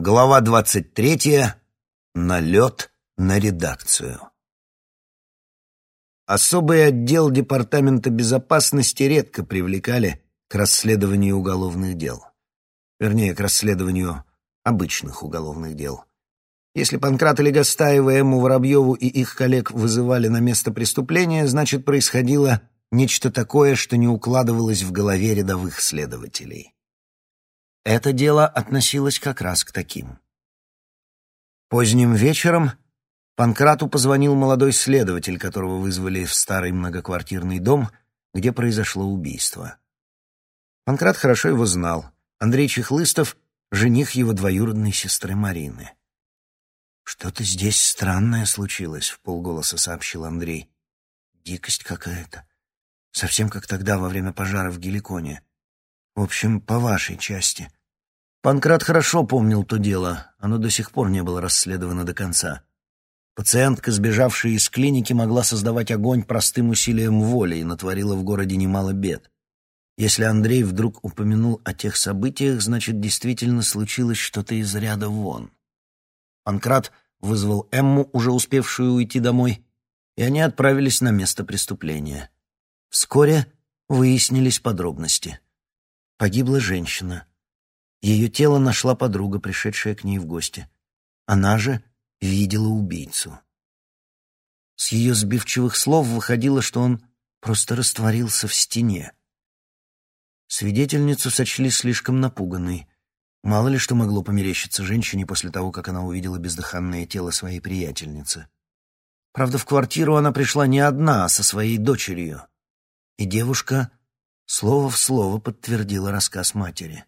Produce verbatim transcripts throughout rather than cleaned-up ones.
Глава двадцать третья. Налет на редакцию. Особый отдел Департамента безопасности редко привлекали к расследованию уголовных дел. Вернее, к расследованию обычных уголовных дел. Если Панкрата Легостаева, Эмму Воробьеву и их коллег вызывали на место преступления, значит, происходило нечто такое, что не укладывалось в голове рядовых следователей. Это дело относилось как раз к таким. Поздним вечером Панкрату позвонил молодой следователь, которого вызвали в старый многоквартирный дом, где произошло убийство. Панкрат хорошо его знал. Андрей Чехлыстов — жених его двоюродной сестры Марины. «Что-то здесь странное случилось», — вполголоса сообщил Андрей. «Дикость какая-то. Совсем как тогда, во время пожара в Геликоне. В общем, по вашей части». Панкрат хорошо помнил то дело, оно до сих пор не было расследовано до конца. Пациентка, сбежавшая из клиники, могла создавать огонь простым усилием воли и натворила в городе немало бед. Если Андрей вдруг упомянул о тех событиях, значит, действительно случилось что-то из ряда вон. Панкрат вызвал Эмму, уже успевшую уйти домой, и они отправились на место преступления. Вскоре выяснились подробности. Погибла женщина. Ее тело нашла подруга, пришедшая к ней в гости. Она же видела убийцу. С ее сбивчивых слов выходило, что он просто растворился в стене. Свидетельницу сочли слишком напуганной. Мало ли что могло померещиться женщине после того, как она увидела бездыханное тело своей приятельницы. Правда, в квартиру она пришла не одна, а со своей дочерью. И девушка слово в слово подтвердила рассказ матери.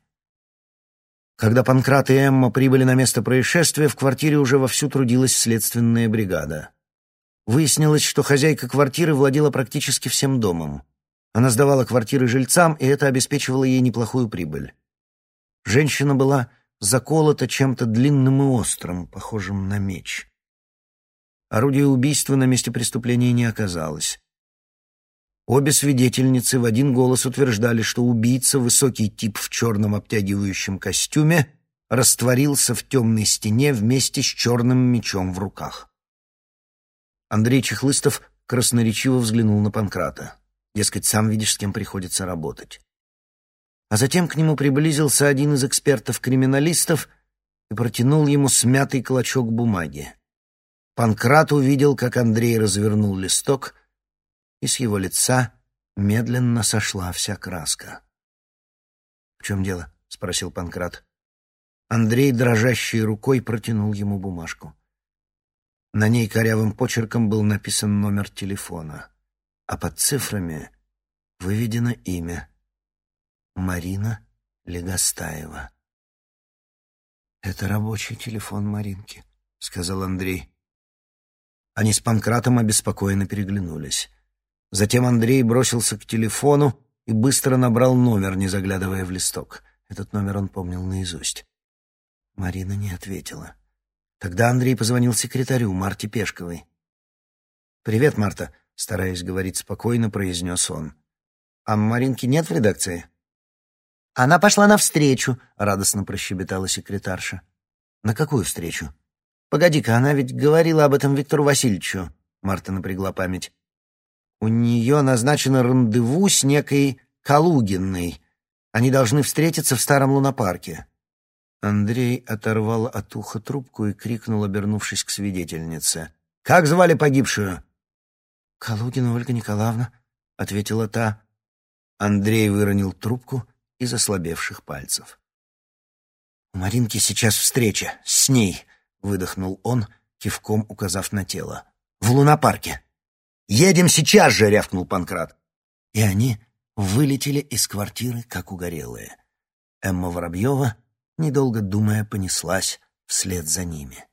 Когда Панкрат и Эмма прибыли на место происшествия, в квартире уже вовсю трудилась следственная бригада. Выяснилось, что хозяйка квартиры владела практически всем домом. Она сдавала квартиры жильцам, и это обеспечивало ей неплохую прибыль. Женщина была заколота чем-то длинным и острым, похожим на меч. Орудия убийства на месте преступления не оказалось. Обе свидетельницы в один голос утверждали, что убийца, высокий тип в черном обтягивающем костюме, растворился в темной стене вместе с черным мечом в руках. Андрей Чехлыстов красноречиво взглянул на Панкрата. Дескать, сам видишь, с кем приходится работать. А затем к нему приблизился один из экспертов-криминалистов и протянул ему смятый клочок бумаги. Панкрат увидел, как Андрей развернул листок, и с его лица медленно сошла вся краска. «В чем дело?» — спросил Панкрат. Андрей дрожащей рукой протянул ему бумажку. На ней корявым почерком был написан номер телефона, а под цифрами выведено имя — Марина Легостаева. «Это рабочий телефон Маринки», — сказал Андрей. Они с Панкратом обеспокоенно переглянулись. Затем Андрей бросился к телефону и быстро набрал номер, не заглядывая в листок. Этот номер он помнил наизусть. Марина не ответила. Тогда Андрей позвонил секретарю, Марте Пешковой. «Привет, Марта», — стараясь говорить спокойно, произнес он. «А Маринки нет в редакции?» «Она пошла навстречу», — радостно прощебетала секретарша. «На какую встречу?» «Погоди-ка, она ведь говорила об этом Виктору Васильевичу», — Марта напрягла память. «У нее назначено рандеву с некой Калугиной. Они должны встретиться в старом лунопарке». Андрей оторвал от уха трубку и крикнул, обернувшись к свидетельнице. «Как звали погибшую?» «Калугина Ольга Николаевна», — ответила та. Андрей выронил трубку из ослабевших пальцев. «У Маринки сейчас встреча. С ней», — выдохнул он, кивком указав на тело. «В лунопарке». «Едем сейчас же!» — рявкнул Панкрат. И они вылетели из квартиры, как угорелые. Эмма Воробьева, недолго думая, понеслась вслед за ними.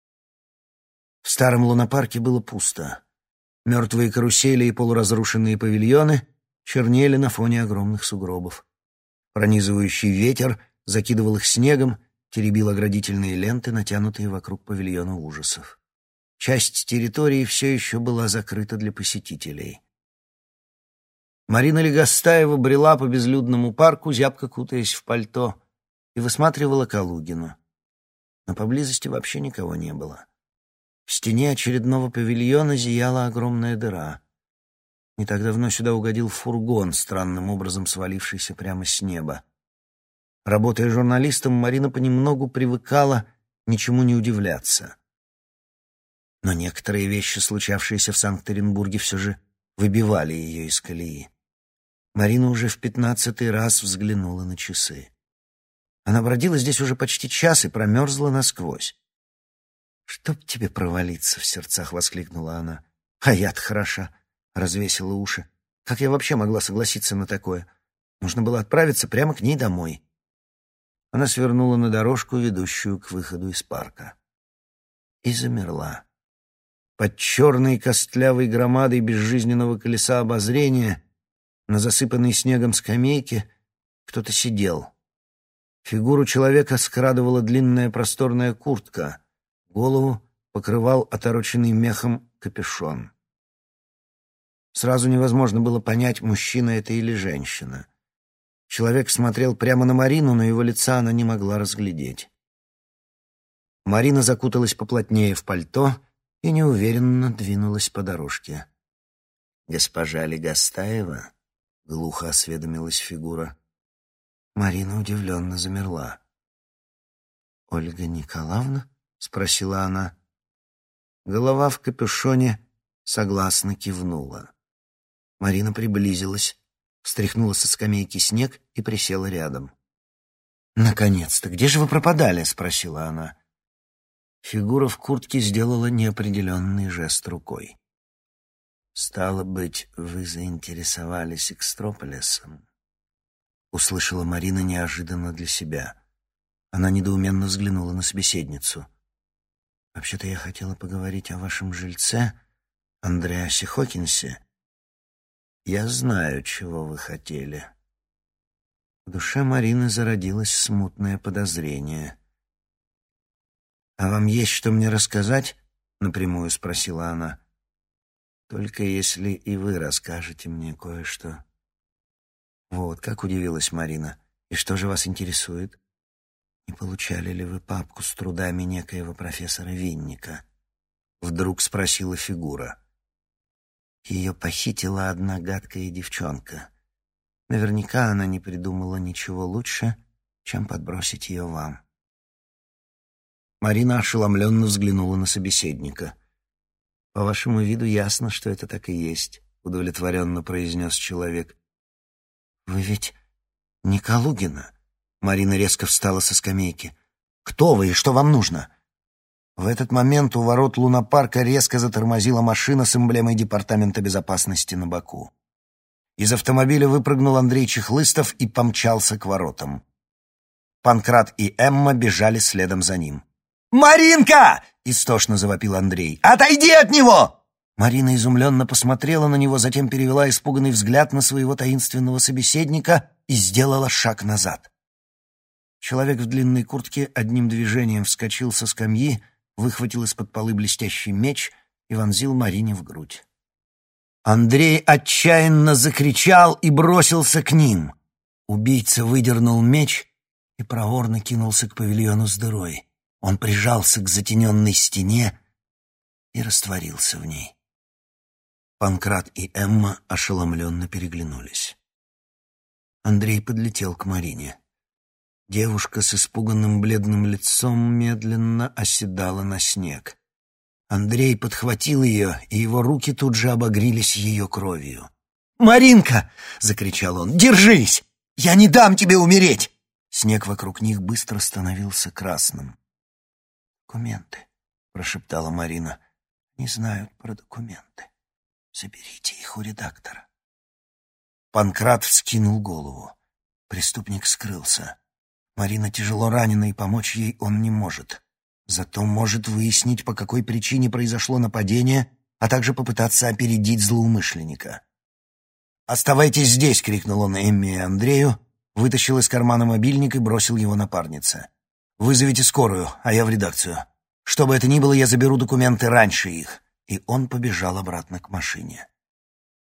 В старом лунопарке было пусто. Мертвые карусели и полуразрушенные павильоны чернели на фоне огромных сугробов. Пронизывающий ветер закидывал их снегом, теребил оградительные ленты, натянутые вокруг павильона ужасов. Часть территории все еще была закрыта для посетителей. Марина Легостаева брела по безлюдному парку, зябко кутаясь в пальто, и высматривала Калугину. но поблизости вообще никого не было. В стене очередного павильона зияла огромная дыра. Не так давно сюда угодил фургон, странным образом свалившийся прямо с неба. Работая журналистом, Марина понемногу привыкала ничему не удивляться. Но некоторые вещи, случавшиеся в Санкт-Петербурге, все же выбивали ее из колеи. Марина уже в пятнадцатый раз взглянула на часы. Она бродила здесь уже почти час и промерзла насквозь. «Чтоб тебе провалиться!» — в сердцах воскликнула она. «А я-то хороша!» — развесила уши. «Как я вообще могла согласиться на такое? Нужно было отправиться прямо к ней домой». Она свернула на дорожку, ведущую к выходу из парка. И замерла. Под черной костлявой громадой безжизненного колеса обозрения на засыпанной снегом скамейке кто-то сидел. Фигуру человека скрадывала длинная просторная куртка. Голову покрывал отороченный мехом капюшон. Сразу невозможно было понять, мужчина это или женщина. Человек смотрел прямо на Марину, но его лица она не могла разглядеть. Марина закуталась поплотнее в пальто и неуверенно двинулась по дорожке. «Госпожа Легостаева?» — глухо осведомилась фигура. Марина удивленно замерла. «Ольга Николаевна?» — спросила она. Голова в капюшоне согласно кивнула. Марина приблизилась, встряхнула со скамейки снег и присела рядом. «Наконец-то! Где же вы пропадали?» — спросила она. Фигура в куртке сделала неопределенный жест рукой. «Стало быть, вы заинтересовались Экстрополисом?» — услышала Марина неожиданно для себя. Она недоуменно взглянула на собеседницу. «Вообще-то я хотела поговорить о вашем жильце, Андреасе Хокинсе. Я знаю, чего вы хотели». В душе Марины зародилось смутное подозрение. «А вам есть что мне рассказать?» — напрямую спросила она. «Только если и вы расскажете мне кое-что». «Вот как», — удивилась Марина. «И что же вас интересует? Не получали ли вы папку с трудами некоего профессора Винника?» Вдруг спросила фигура. Ее похитила одна гадкая девчонка. Наверняка она не придумала ничего лучше, чем подбросить ее вам. Марина ошеломленно взглянула на собеседника. «По вашему виду ясно, что это так и есть», — удовлетворенно произнес человек. «Вы ведь не Калугина?» Марина резко встала со скамейки. «Кто вы и что вам нужно?» В этот момент у ворот лунопарка резко затормозила машина с эмблемой Департамента безопасности на боку. Из автомобиля выпрыгнул Андрей Чехлыстов и помчался к воротам. Панкрат и Эмма бежали следом за ним. «Маринка!» — истошно завопил Андрей. «Отойди от него!» Марина изумленно посмотрела на него, затем перевела испуганный взгляд на своего таинственного собеседника и сделала шаг назад. Человек в длинной куртке одним движением вскочил со скамьи, выхватил из-под полы блестящий меч и вонзил Марине в грудь. Андрей отчаянно закричал и бросился к ним. Убийца выдернул меч и проворно кинулся к павильону с дырой. Он прижался к затененной стене и растворился в ней. Панкрат и Эмма ошеломленно переглянулись. Андрей подлетел к Марине. Девушка с испуганным бледным лицом медленно оседала на снег. Андрей подхватил ее, и его руки тут же обогрелись ее кровью. «Маринка!» — закричал он. «Держись! Я не дам тебе умереть!» Снег вокруг них быстро становился красным. «Документы», — прошептала Марина. «Не знают про документы. Заберите их у редактора». Панкрат вскинул голову. Преступник скрылся. Марина тяжело ранена, и помочь ей он не может. Зато может выяснить, по какой причине произошло нападение, а также попытаться опередить злоумышленника. «Оставайтесь здесь!» — крикнул он Эмме и Андрею, вытащил из кармана мобильник и бросил его напарнице. «Вызовите скорую, а я в редакцию. Что бы это ни было, я заберу документы раньше их». И он побежал обратно к машине.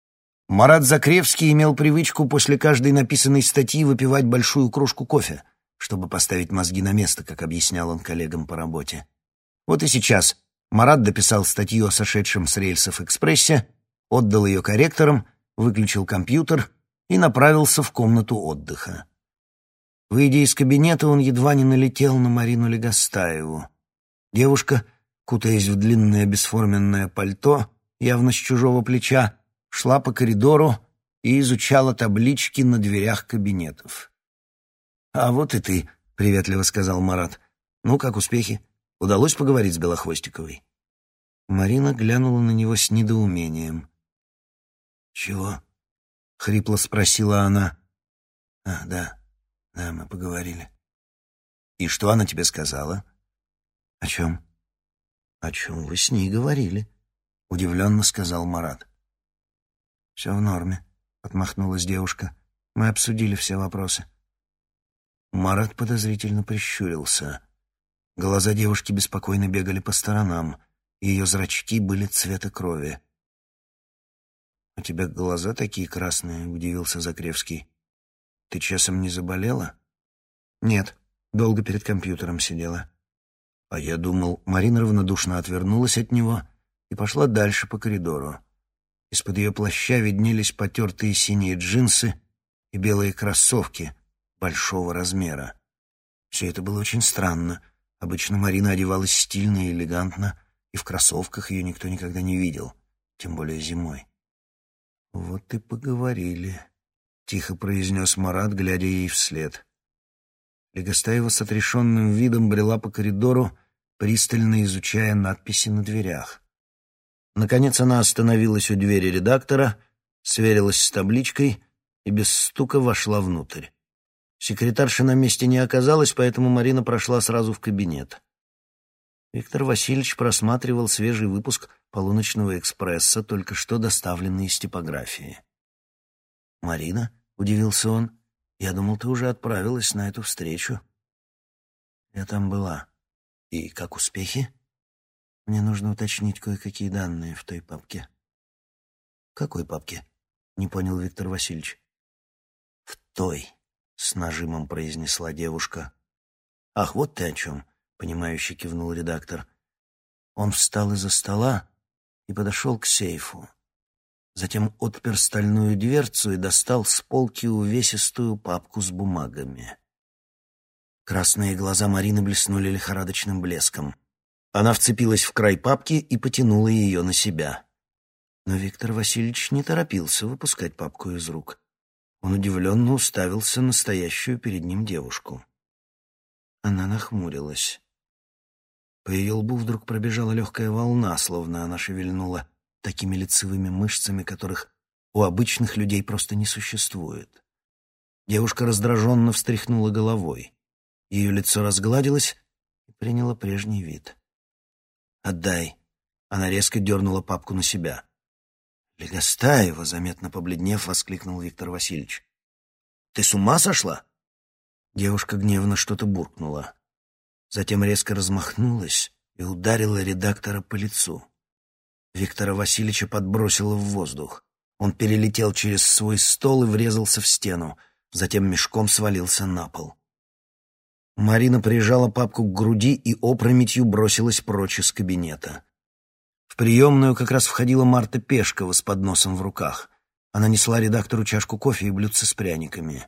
Марат Закревский имел привычку после каждой написанной статьи выпивать большую кружку кофе. чтобы поставить мозги на место, как объяснял он коллегам по работе. Вот и сейчас Марат дописал статью о сошедшем с рельсов экспрессе, отдал ее корректорам, выключил компьютер и направился в комнату отдыха. Выйдя из кабинета, он едва не налетел на Марину Легостаеву. Девушка, кутаясь в длинное бесформенное пальто, явно с чужого плеча, шла по коридору и изучала таблички на дверях кабинетов. «А вот и ты», — приветливо сказал Марат. «Ну, как успехи? Удалось поговорить с Белохвостиковой?» Марина глянула на него с недоумением. «Чего?» — хрипло спросила она. «А, да, да, мы поговорили». «И что она тебе сказала?» «О чем?» «О чем вы с ней говорили?» — удивленно сказал Марат. «Все в норме», — отмахнулась девушка. «Мы обсудили все вопросы». Марат подозрительно прищурился. Глаза девушки беспокойно бегали по сторонам, и ее зрачки были цвета крови. «У тебя глаза такие красные», — удивился Закревский. «Ты часом не заболела?» «Нет, долго перед компьютером сидела». А я думал, Марина равнодушно отвернулась от него и пошла дальше по коридору. Из-под ее плаща виднелись потертые синие джинсы и белые кроссовки большого размера. Все это было очень странно. Обычно Марина одевалась стильно и элегантно, и в кроссовках ее никто никогда не видел, тем более зимой. «Вот и поговорили», — тихо произнес Марат, глядя ей вслед. Легостаева с отрешенным видом брела по коридору, пристально изучая надписи на дверях. Наконец она остановилась у двери редактора, сверилась с табличкой и без стука вошла внутрь. Секретарши на месте не оказалось, поэтому Марина прошла сразу в кабинет. Виктор Васильевич просматривал свежий выпуск «Полуночного экспресса», только что доставленный из типографии. «Марина?» — удивился он. «Я думал, ты уже отправилась на эту встречу». «Я там была. И как успехи?» «Мне нужно уточнить кое-какие данные в той папке». «В какой папке?» — не понял Виктор Васильевич. «В той», — с нажимом произнесла девушка. «Ах, вот ты о чем», — понимающе кивнул редактор. Он встал из-за стола и подошел к сейфу. Затем отпер стальную дверцу и достал с полки увесистую папку с бумагами. Красные глаза Марины блеснули лихорадочным блеском. Она вцепилась в край папки и потянула ее на себя. Но Виктор Васильевич не торопился выпускать папку из рук. Он удивленно уставился на стоящую перед ним девушку. Она нахмурилась. По ее лбу вдруг пробежала легкая волна, словно она шевельнула такими лицевыми мышцами, которых у обычных людей просто не существует. Девушка раздраженно встряхнула головой. Ее лицо разгладилось и приняло прежний вид. «Отдай!» — она резко дернула папку на себя. «Легостаева!» — заметно побледнев, воскликнул Виктор Васильевич. «Ты с ума сошла?» Девушка гневно что-то буркнула. Затем резко размахнулась и ударила редактора по лицу. Виктора Васильевича подбросило в воздух. Он перелетел через свой стол и врезался в стену, затем мешком свалился на пол. Марина прижала папку к груди и опрометью бросилась прочь из кабинета. В приемную как раз входила Марта Пешкова с подносом в руках. Она несла редактору чашку кофе и блюдце с пряниками.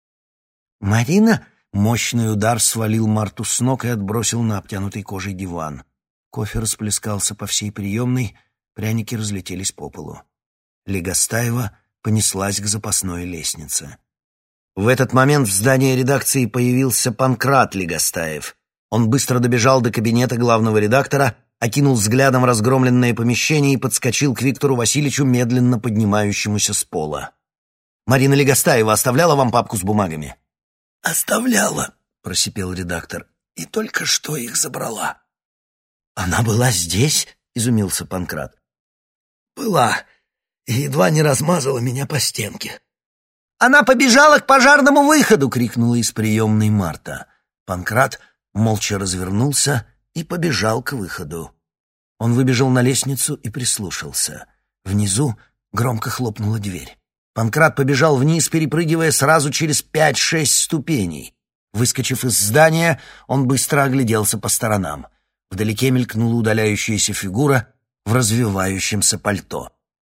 «Марина!» — мощный удар свалил Марту с ног и отбросил на обтянутый кожей диван. Кофе расплескался по всей приемной, пряники разлетелись по полу. Легостаева понеслась к запасной лестнице. В этот момент в здании редакции появился Панкрат Легостаев. Он быстро добежал до кабинета главного редактора, окинул взглядом разгромленное помещение и подскочил к Виктору Васильевичу, медленно поднимающемуся с пола. «Марина Легостаева оставляла вам папку с бумагами?» «Оставляла», — просипел редактор, — «и только что их забрала». «Она была здесь?» — изумился Панкрат. «Была, и едва не размазала меня по стенке». «Она побежала к пожарному выходу!» — крикнула из приемной Марта. Панкрат молча развернулся и побежал к выходу. Он выбежал на лестницу и прислушался. Внизу громко хлопнула дверь. Панкрат побежал вниз, перепрыгивая сразу через пять-шесть ступеней. Выскочив из здания, он быстро огляделся по сторонам. Вдалеке мелькнула удаляющаяся фигура в развивающемся пальто.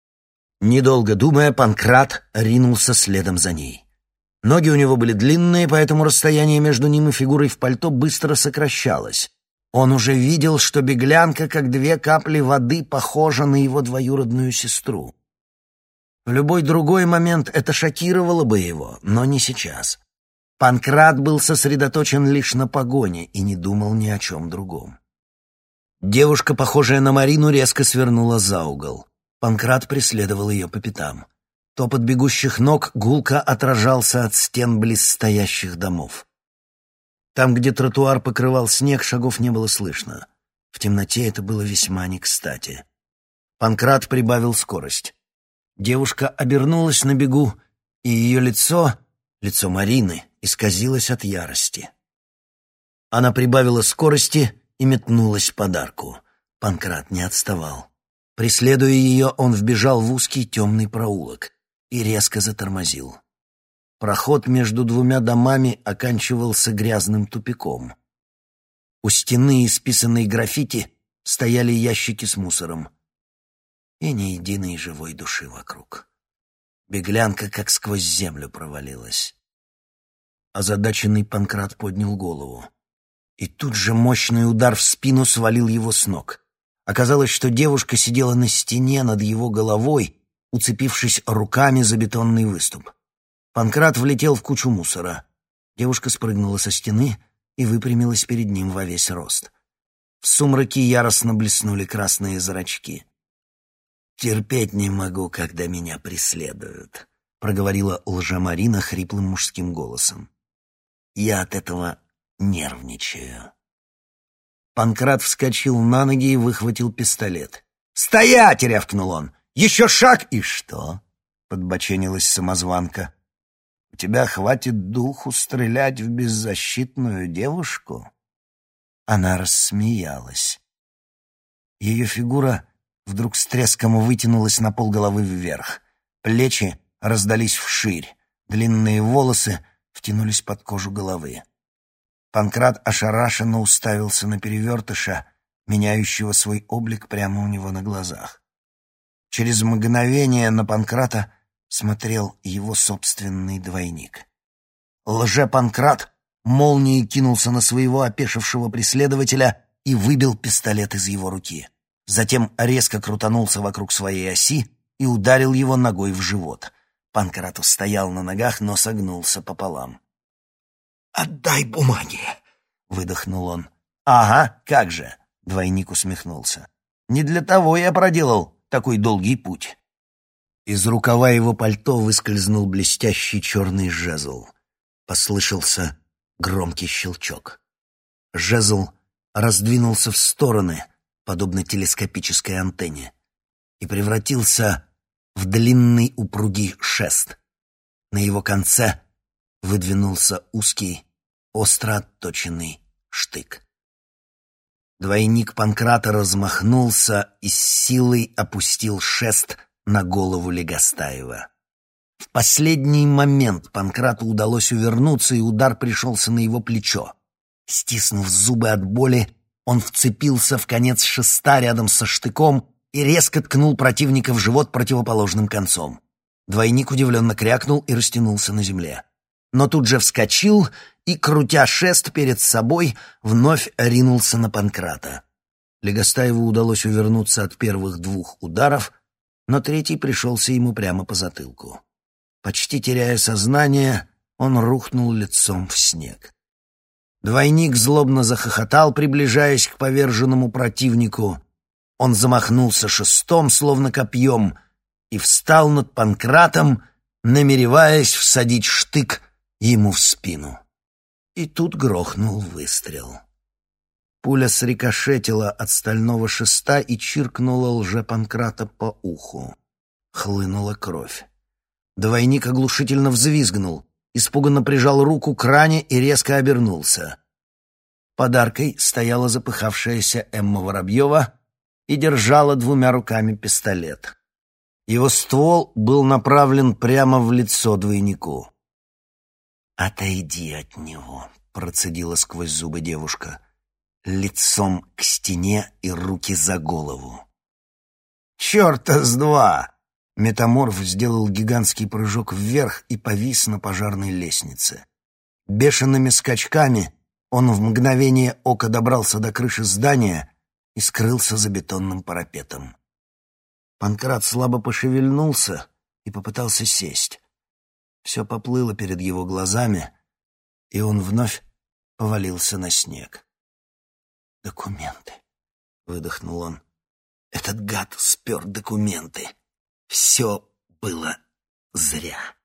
Недолго думая, Панкрат ринулся следом за ней. Ноги у него были длинные, поэтому расстояние между ним и фигурой в пальто быстро сокращалось. Он уже видел, что беглянка, как две капли воды, похожа на его двоюродную сестру. В любой другой момент это шокировало бы его, но не сейчас. Панкрат был сосредоточен лишь на погоне и не думал ни о чем другом. Девушка, похожая на Марину, резко свернула за угол. Панкрат преследовал ее по пятам. Топот бегущих ног гулко отражался от стен близстоящих домов. Там, где тротуар покрывал снег, шагов не было слышно. В темноте это было весьма не кстати. Панкрат прибавил скорость. Девушка обернулась на бегу, и ее лицо, лицо Марины, исказилось от ярости. Она прибавила скорости и метнулась под арку. Панкрат не отставал. Преследуя ее, он вбежал в узкий темный проулок и резко затормозил. Проход между двумя домами оканчивался грязным тупиком. У стены, исписанной граффити, стояли ящики с мусором. И ни единой живой души вокруг. Беглянка как сквозь землю провалилась. Озадаченный Панкрат поднял голову. И тут же мощный удар в спину свалил его с ног. Оказалось, что девушка сидела на стене над его головой, уцепившись руками за бетонный выступ. Панкрат влетел в кучу мусора. Девушка спрыгнула со стены и выпрямилась перед ним во весь рост. В сумраке яростно блеснули красные зрачки. «Терпеть не могу, когда меня преследуют», — проговорила лжемарина хриплым мужским голосом. «Я от этого нервничаю». Панкрат вскочил на ноги и выхватил пистолет. «Стоять!» — рявкнул он. «Еще шаг!» «И что?» — подбоченилась самозванка. «У тебя хватит духу стрелять в беззащитную девушку?» Она рассмеялась. Ее фигура вдруг с треском вытянулась на полголовы вверх. Плечи раздались вширь, длинные волосы втянулись под кожу головы. Панкрат ошарашенно уставился на перевертыша, меняющего свой облик прямо у него на глазах. Через мгновение на Панкрата смотрел его собственный двойник. Лже-Панкрат молнией кинулся на своего опешившего преследователя и выбил пистолет из его руки. Затем резко крутанулся вокруг своей оси и ударил его ногой в живот. Панкрат устоял на ногах, но согнулся пополам. «Отдай бумаги!» — выдохнул он. «Ага, как же!» — двойник усмехнулся. «Не для того я проделал такой долгий путь». Из рукава его пальто выскользнул блестящий черный жезл. Послышался громкий щелчок. Жезл раздвинулся в стороны, подобно телескопической антенне, и превратился в длинный упругий шест. На его конце выдвинулся узкий, остро отточенный штык. Двойник Панкрата размахнулся и с силой опустил шест на голову Легостаева. В последний момент Панкрату удалось увернуться, и удар пришелся на его плечо. Стиснув зубы от боли, он вцепился в конец шеста рядом со штыком и резко ткнул противника в живот противоположным концом. Двойник удивленно крякнул и растянулся на земле. Но тут же вскочил и, крутя шест перед собой, вновь ринулся на Панкрата. Легостаеву удалось увернуться от первых двух ударов, но третий пришелся ему прямо по затылку. Почти теряя сознание, он рухнул лицом в снег. Двойник злобно захохотал, приближаясь к поверженному противнику. Он замахнулся шестом, словно копьем, и встал над Панкратом, намереваясь всадить штык ему в спину. И тут грохнул выстрел. Пуля срикошетила от стального шеста и чиркнула лже-Панкрата по уху. Хлынула кровь. Двойник оглушительно взвизгнул, испуганно прижал руку к ране и резко обернулся. Под аркой стояла запыхавшаяся Эмма Воробьева и держала двумя руками пистолет. Его ствол был направлен прямо в лицо двойнику. «Отойди от него, — процедила сквозь зубы девушка. «Лицом к стене и руки за голову». «Черта с два!» Метаморф сделал гигантский прыжок вверх и повис на пожарной лестнице. Бешеными скачками он в мгновение ока добрался до крыши здания и скрылся за бетонным парапетом. Панкрат слабо пошевельнулся и попытался сесть. Все поплыло перед его глазами, и он вновь повалился на снег. «Документы», — выдохнул он. «Этот гад спер документы. Все было зря».